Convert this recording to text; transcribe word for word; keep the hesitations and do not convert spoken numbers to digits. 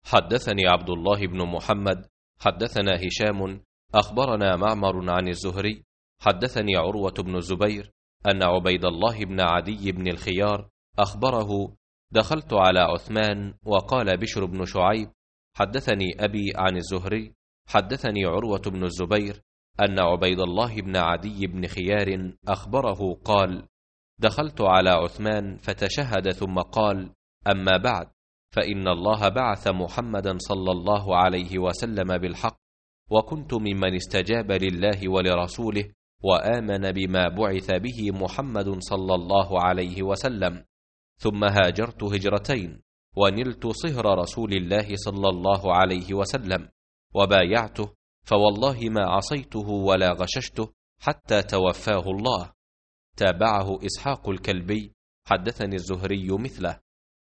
حدثني عبد الله بن محمد حدثنا هشام أخبرنا معمر عن الزهري حدثني عروة بن الزبير أن عبيد الله بن عدي بن الخيار أخبره: دخلت على عثمان وقال بشر بن شعيب: حدثني أبي عن الزهري حدثني عروة بن الزبير أن عبيد الله بن عدي بن خيار أخبره قال: دخلت على عثمان فتشهد ثم قال: أما بعد، فإن الله بعث محمدا صلى الله عليه وسلم بالحق، وكنت ممن استجاب لله ولرسوله وآمن بما بعث به محمد صلى الله عليه وسلم، ثم هاجرت هجرتين ونلت صهر رسول الله صلى الله عليه وسلم وبايعته، فوالله ما عصيته ولا غششته حتى توفاه الله. تابعه إسحاق الكلبي حدثني الزهري مثله.